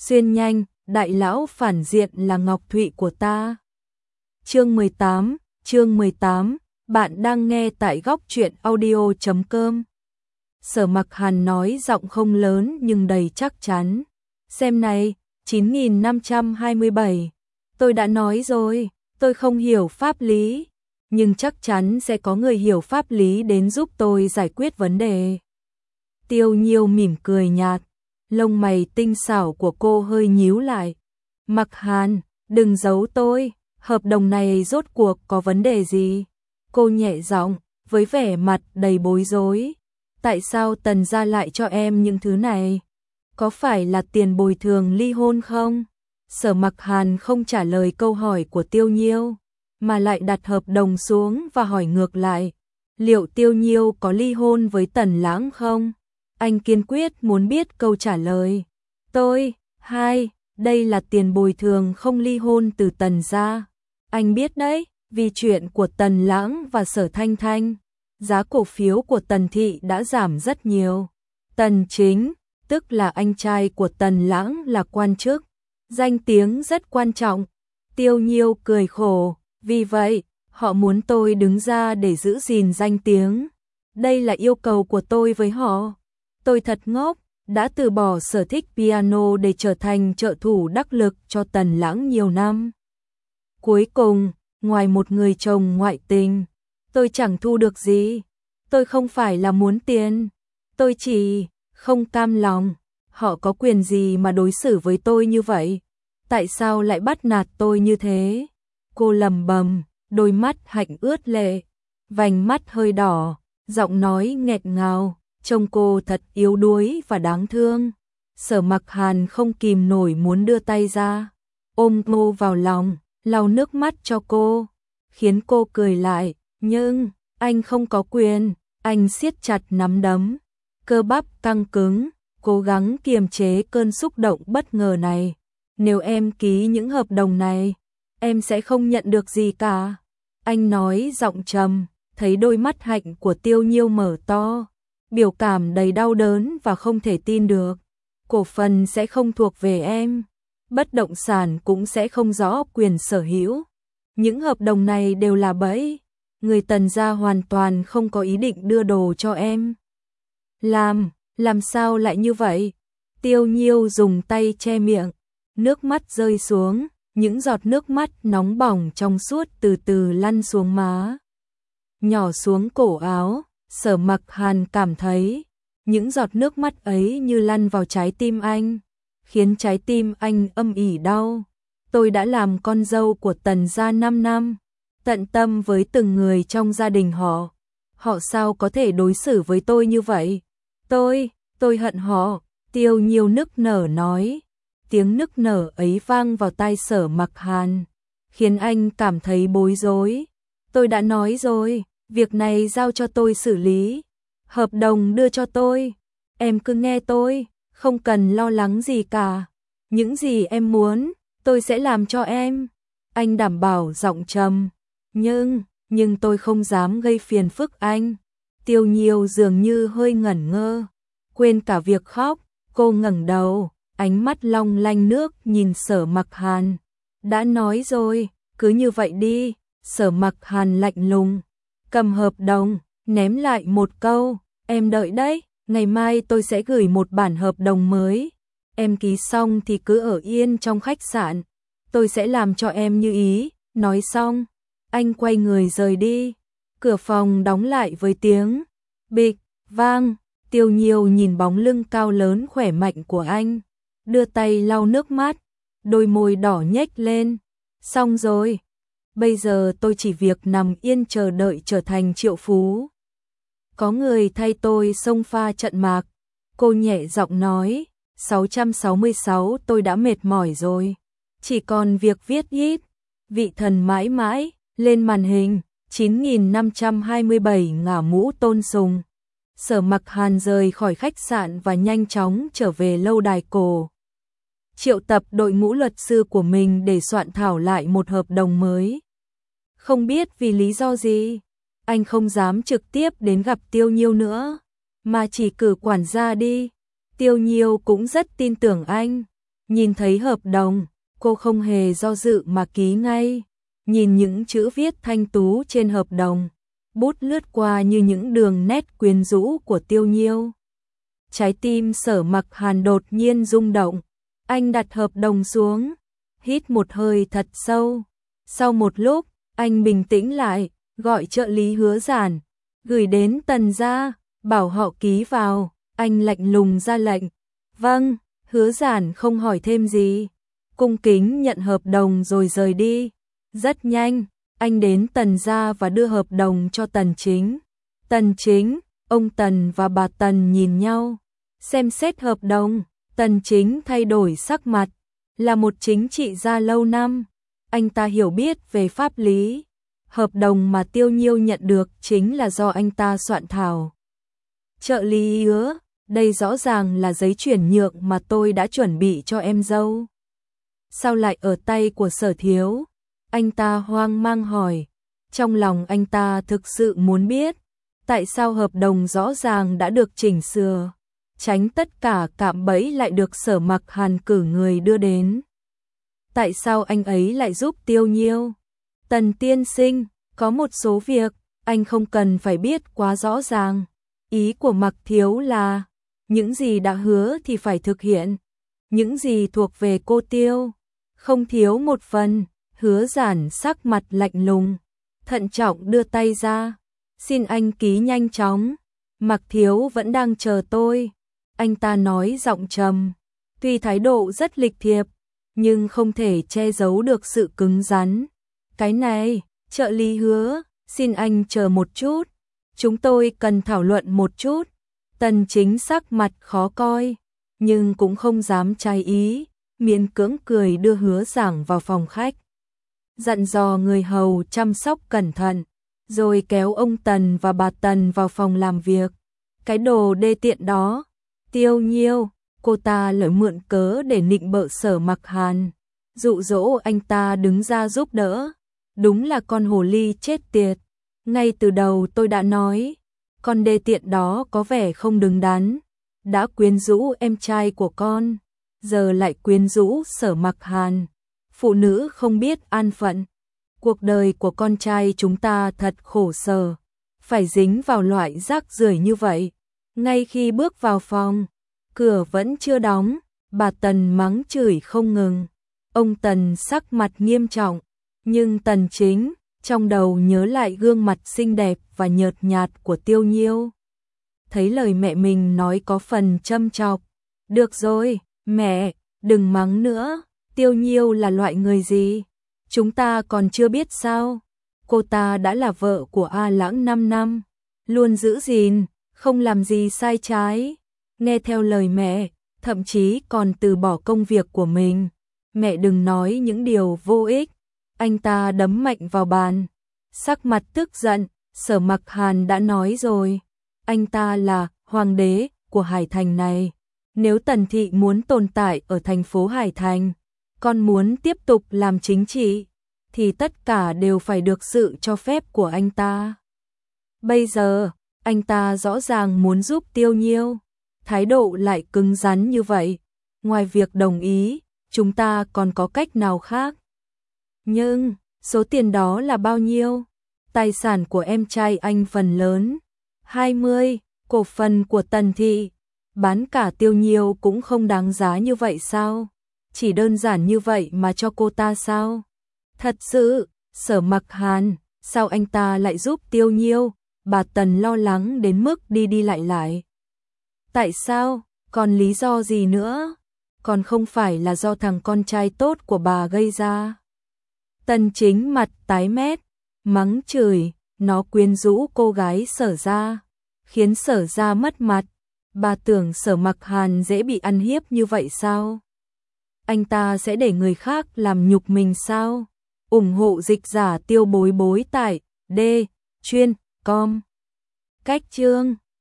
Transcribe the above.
Xuyên nhanh, đại lão phản diện là Ngọc Thụy của ta. Chương 18, bạn đang nghe tại góc truyện audio.com. Sở Mặc Hàn nói giọng không lớn nhưng đầy chắc chắn. Xem này, 9527. Tôi đã nói rồi, tôi không hiểu pháp lý, nhưng chắc chắn sẽ có người hiểu pháp lý đến giúp tôi giải quyết vấn đề. Tiêu Nhiêu mỉm cười nhạt, lông mày tinh xảo của cô hơi nhíu lại. Mặc Hàn, đừng giấu tôi, hợp đồng này rốt cuộc có vấn đề gì? Cô nhẹ giọng, với vẻ mặt đầy bối rối. Tại sao Tần gia lại cho em những thứ này? Có phải là tiền bồi thường ly hôn không? Sở Mặc Hàn không trả lời câu hỏi của Tiêu Nhiêu, mà lại đặt hợp đồng xuống và hỏi ngược lại. Liệu Tiêu Nhiêu có ly hôn với Tần Lãng không? Anh kiên quyết muốn biết câu trả lời. Đây là tiền bồi thường không ly hôn từ Tần gia. Anh biết đấy, vì chuyện của Tần Lãng và Sở Thanh Thanh, giá cổ phiếu của Tần thị đã giảm rất nhiều. Tần Chính, tức là anh trai của Tần Lãng là quan chức, danh tiếng rất quan trọng. Tiêu Nhiêu cười khổ, vì vậy, họ muốn tôi đứng ra để giữ gìn danh tiếng. Đây là yêu cầu của tôi với họ. Tôi thật ngốc, đã từ bỏ sở thích piano để trở thành trợ thủ đắc lực cho Tần Lãng nhiều năm. Cuối cùng, ngoài một người chồng ngoại tình, tôi chẳng thu được gì. Tôi không phải là muốn tiền, tôi chỉ không cam lòng. Họ có quyền gì mà đối xử với tôi như vậy? Tại sao lại bắt nạt tôi như thế? Cô lẩm bẩm, đôi mắt hạnh ướt lệ, vành mắt hơi đỏ, giọng nói nghẹt ngào, trông cô thật yếu đuối và đáng thương. Sở Mặc Hàn không kìm nổi muốn đưa tay ra, ôm cô vào lòng, lau nước mắt cho cô, khiến cô cười lại. Nhưng, anh không có quyền. Anh siết chặt nắm đấm, cơ bắp căng cứng, cố gắng kiềm chế cơn xúc động bất ngờ này. Nếu em ký những hợp đồng này, em sẽ không nhận được gì cả. Anh nói giọng trầm, thấy đôi mắt hạnh của Tiêu Nhiêu mở to, biểu cảm đầy đau đớn và không thể tin được. Cổ phần sẽ không thuộc về em, bất động sản cũng sẽ không rõ quyền sở hữu. Những hợp đồng này đều là bẫy. Người Tần gia hoàn toàn không có ý định đưa đồ cho em. Làm sao lại như vậy? Tiêu Nhiêu dùng tay che miệng, nước mắt rơi xuống, những giọt nước mắt nóng bỏng trong suốt từ từ lăn xuống má, nhỏ xuống cổ áo. Sở Mặc Hàn cảm thấy những giọt nước mắt ấy như lăn vào trái tim anh, khiến trái tim anh âm ỉ đau. Tôi đã làm con dâu của Tần gia 5 năm, tận tâm với từng người trong gia đình họ. Họ sao có thể đối xử với tôi như vậy? Tôi hận họ. Tiêu Nhiêu nức nở nói. Tiếng nức nở ấy vang vào tai Sở Mặc Hàn, khiến anh cảm thấy bối rối. Tôi đã nói rồi, việc này giao cho tôi xử lý. Hợp đồng đưa cho tôi. Em cứ nghe tôi, không cần lo lắng gì cả. Những gì em muốn, tôi sẽ làm cho em. Anh đảm bảo giọng trầm. Nhưng tôi không dám gây phiền phức anh. Tiêu Nhiêu dường như hơi ngẩn ngơ, quên cả việc khóc. Cô ngẩng đầu, ánh mắt long lanh nước nhìn Sở Mặc Hàn. Đã nói rồi, cứ như vậy đi. Sở Mặc Hàn lạnh lùng, cầm hợp đồng, ném lại một câu. Em đợi đấy, ngày mai tôi sẽ gửi một bản hợp đồng mới. Em ký xong thì cứ ở yên trong khách sạn. Tôi sẽ làm cho em như ý. Nói xong, anh quay người rời đi. Cửa phòng đóng lại với tiếng bịch vang. Tiêu Nhiêu nhìn bóng lưng cao lớn khỏe mạnh của anh, đưa tay lau nước mắt, đôi môi đỏ nhếch lên. Xong rồi, bây giờ tôi chỉ việc nằm yên chờ đợi trở thành triệu phú. Có người thay tôi xông pha trận mạc. Cô nhẹ giọng nói. 666 tôi đã mệt mỏi rồi, chỉ còn việc viết ít. Vị thần mãi mãi. Lên màn hình. 9527 ngả mũ Tôn Sùng. Sở Mặc Hàn rời khỏi khách sạn và nhanh chóng trở về lâu đài cổ, triệu tập đội ngũ luật sư của mình để soạn thảo lại một hợp đồng mới. Không biết vì lý do gì, anh không dám trực tiếp đến gặp Tiêu Nhiêu nữa, mà chỉ cử quản gia đi. Tiêu Nhiêu cũng rất tin tưởng anh, Nhìn thấy hợp đồng, cô không hề do dự mà ký ngay. Nhìn những chữ viết thanh tú trên hợp đồng, bút lướt qua như những đường nét quyến rũ của Tiêu Nhiêu. Trái tim Sở Mặc Hàn đột nhiên rung động. Anh đặt hợp đồng xuống, hít một hơi thật sâu. Sau một lúc, anh bình tĩnh lại, gọi trợ lý Hứa Giản, gửi đến Tần gia, bảo họ ký vào. Anh lạnh lùng ra lệnh. Vâng, Hứa Giản không hỏi thêm gì, cung kính nhận hợp đồng rồi rời đi. Rất nhanh, anh đến Tần gia và đưa hợp đồng cho Tần Chính. Tần Chính, ông Tần và bà Tần nhìn nhau, xem xét hợp đồng. Tần Chính thay đổi sắc mặt, là một chính trị gia lâu năm, anh ta hiểu biết về pháp lý. Hợp đồng mà Tiêu Nhiêu nhận được chính là do anh ta soạn thảo. Trợ lý Hứa, đây rõ ràng là giấy chuyển nhượng mà tôi đã chuẩn bị cho em dâu. Sao lại ở tay của Sở thiếu? Anh ta hoang mang hỏi. Trong lòng anh ta thực sự muốn biết, tại sao hợp đồng rõ ràng đã được chỉnh sửa, tránh tất cả cạm bẫy lại được Sở Mặc Hàn cử người đưa đến. Tại sao anh ấy lại giúp Tiêu Nhiêu? Tần tiên sinh, có một số việc, anh không cần phải biết quá rõ ràng. Ý của Mặc thiếu là, những gì đã hứa thì phải thực hiện. Những gì thuộc về cô Tiêu, không thiếu một phần. Hứa Giản sắc mặt lạnh lùng, thận trọng đưa tay ra. Xin anh ký nhanh chóng, Mặc thiếu vẫn đang chờ tôi. Anh ta nói giọng trầm, tuy thái độ rất lịch thiệp, nhưng không thể che giấu được sự cứng rắn. Cái này, trợ lý Hứa, xin anh chờ một chút, chúng tôi cần thảo luận một chút. Tần Chính sắc mặt khó coi, nhưng cũng không dám trái ý, miễn cưỡng cười đưa Hứa Giản vào phòng khách. Dặn dò người hầu chăm sóc cẩn thận, rồi kéo ông Tần và bà Tần vào phòng làm việc. Cái đồ đê tiện đó, Tiêu Nhiêu, cô ta lợi mượn cớ để nịnh bợ Sở Mặc Hàn, dụ dỗ anh ta đứng ra giúp đỡ. Đúng là con hồ ly chết tiệt. Ngay từ đầu tôi đã nói, con đê tiện đó có vẻ không đứng đắn, đã quyến rũ em trai của con, giờ lại quyến rũ Sở Mặc Hàn. Phụ nữ không biết an phận. Cuộc đời của con trai chúng ta thật khổ sở, phải dính vào loại rác rưởi như vậy. Ngay khi bước vào phòng, cửa vẫn chưa đóng, bà Tần mắng chửi không ngừng. Ông Tần sắc mặt nghiêm trọng, nhưng Tần Chính trong đầu nhớ lại gương mặt xinh đẹp và nhợt nhạt của Tiêu Nhiêu. Thấy lời mẹ mình nói có phần châm chọc. Được rồi, mẹ, đừng mắng nữa. Tiêu Nhiêu là loại người gì? Chúng ta còn chưa biết sao? Cô ta đã là vợ của A Lãng 5 năm, luôn giữ gìn, không làm gì sai trái, nghe theo lời mẹ, thậm chí còn từ bỏ công việc của mình. Mẹ đừng nói những điều vô ích. Anh ta đấm mạnh vào bàn, sắc mặt tức giận. Sở Mặc Hàn đã nói rồi, anh ta là hoàng đế của Hải Thành này. Nếu Tần thị muốn tồn tại ở thành phố Hải Thành, con muốn tiếp tục làm chính trị, thì tất cả đều phải được sự cho phép của anh ta. Bây giờ, anh ta rõ ràng muốn giúp Tiêu Nhiêu, thái độ lại cứng rắn như vậy. Ngoài việc đồng ý, chúng ta còn có cách nào khác? Nhưng, số tiền đó là bao nhiêu? Tài sản của em trai anh phần lớn, 20, cổ phần của Tần thị, bán cả Tiêu Nhiêu cũng không đáng giá như vậy sao? Chỉ đơn giản như vậy mà cho cô ta sao? Thật sự, Sở Mặc Hàn, sao anh ta lại giúp Tiêu Nhiêu? Bà Tần lo lắng đến mức đi lại. Tại sao? Còn lý do gì nữa? Còn không phải là do thằng con trai tốt của bà gây ra. Tần Chính mặt tái mét, mắng chửi, nó quyến rũ cô gái Sở gia, khiến Sở gia mất mặt. Bà tưởng Sở Mặc Hàn dễ bị ăn hiếp như vậy sao? Anh ta sẽ để người khác làm nhục mình sao? Ủng hộ dịch giả Tiêu Bối Bối tại D chuyên com. Cách chương